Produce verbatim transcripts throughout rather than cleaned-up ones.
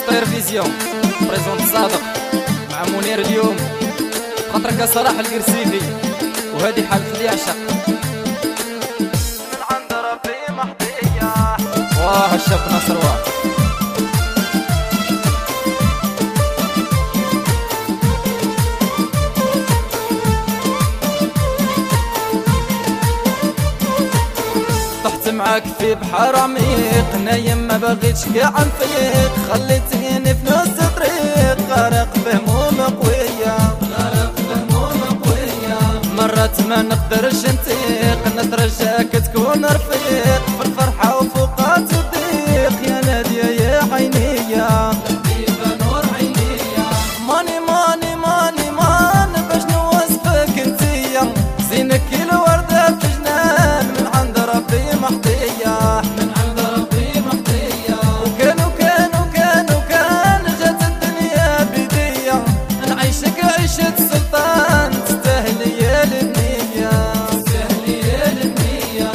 طير فيزيون بريزونت صادق مع منير اليوم خاطرك صلاح القرسيدي وهذه حالة اللي عشق من عند ربي محظية. واه الشاب ناصر واه معاك في بحر عميق نايم ما بغيتش كاع نفيق خليتيني في نص طريق غرق في هموم قوية غرق في هموم قوية مرات ما نقدرش نطيق نترجاك تكون رفيق في الفرحة وفوقات الضيق يا نادية يا عينيا حبيبة نور عينيا ماني ماني ماني مان باش نوصفك انتيا زينك الوردة في جنان من عند ربي محظية من عند ربي محظية وكان وكان وكان وكان جات الدنيا بيديا نعيشك عيشة سلطان تستاهلي يا النية تستاهلي يا النية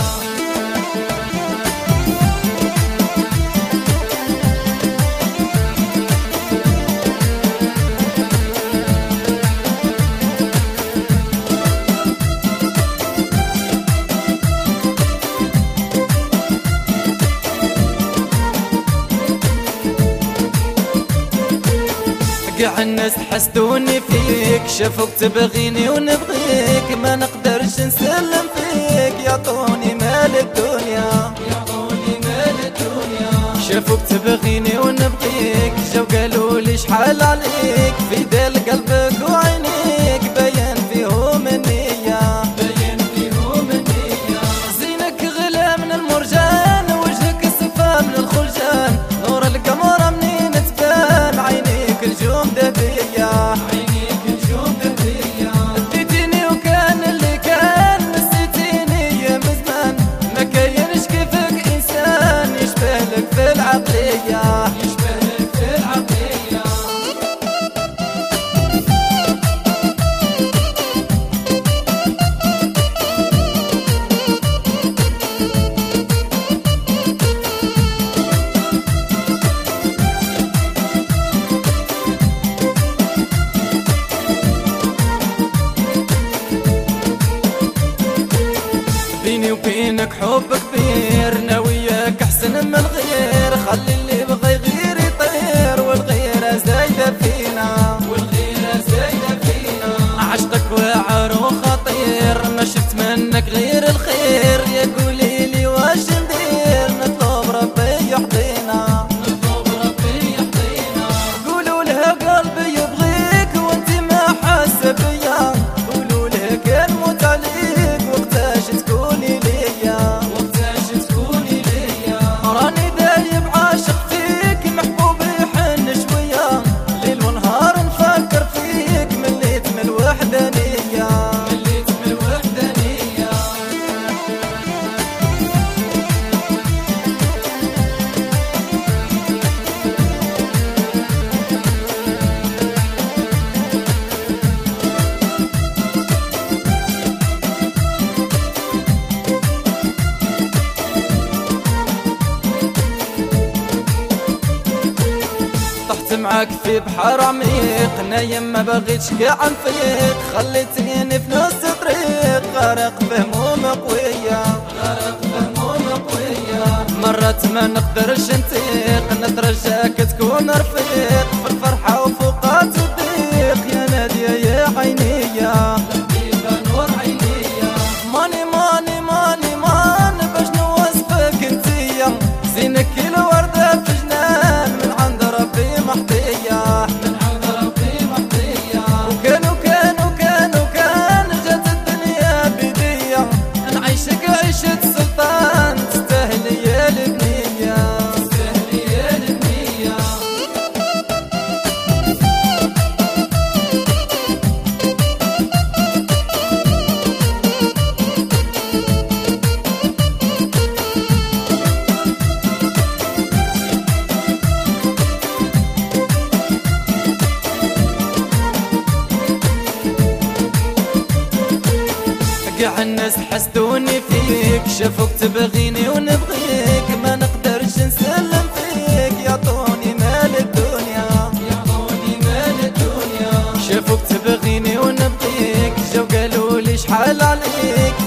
قاع الناس حسدوني فيك شافوك تبغيني ونبغيك ما نقدرش نسلم فيك يعطوني مال الدنيا يعطوني مال الدنيا شافوك تبغيني ونبغيك جاو قالوا لي شحال عليك في دال قلبك وعينيك باين فيهم النية باين فيهم النية زينك غلا من المرجان وجهك صفا من الخلجان نور القمر منين تبان عينيك الجوم دبية عينيك الجوم دبية اديتيني وكان اللي كان نسيتيني يا مزمان ما كاينش كيفك انسان يشبه لك في العقلية يشبه لك في العقلية بيني وبينك حب كبير ناوياك احسن من الغير خلي اللي بغى يغير يطير والغيرة زايدة فينا والغيرة زايدة فينا عشقك واعر وخطير ما شفت منك غير الخير يا قولي لي واش ندير نطلب ربي يحظينا نطلب ربي يحظينا قولوا لها قلبي يبغيك وانتي ما حاسة بيا قولوا لها كان موت عليك وقتاش تكوني ليا وقتاش تكوني ليا راني دايب عاشق فيك محبوب يحن شوية ليل ونهار نفكر فيك مليت من الوحدانية مليت من الوحدانية طحت معاك في بحر عميق نايم ما بغيتش كاع نفيق خليتيني في نص طريق غرق في هموم قوية غرق في هموم قوية مرات ما نقدرش نطيق نترجاك تكون رفيق في الفرحة وفوقات الضيق يا نادية يا عينيا حبيبة نور عينيا ماني ماني ماني مان باش نوصفك انتيا زينك الوردة في جنان من عند ربي محظية من عند ربي محظية وكان وكان وكان وكان جات الدنيا بيديا نعيشك عيشة سلطان تستاهلي يا النية تستاهلي يا النية حل عليك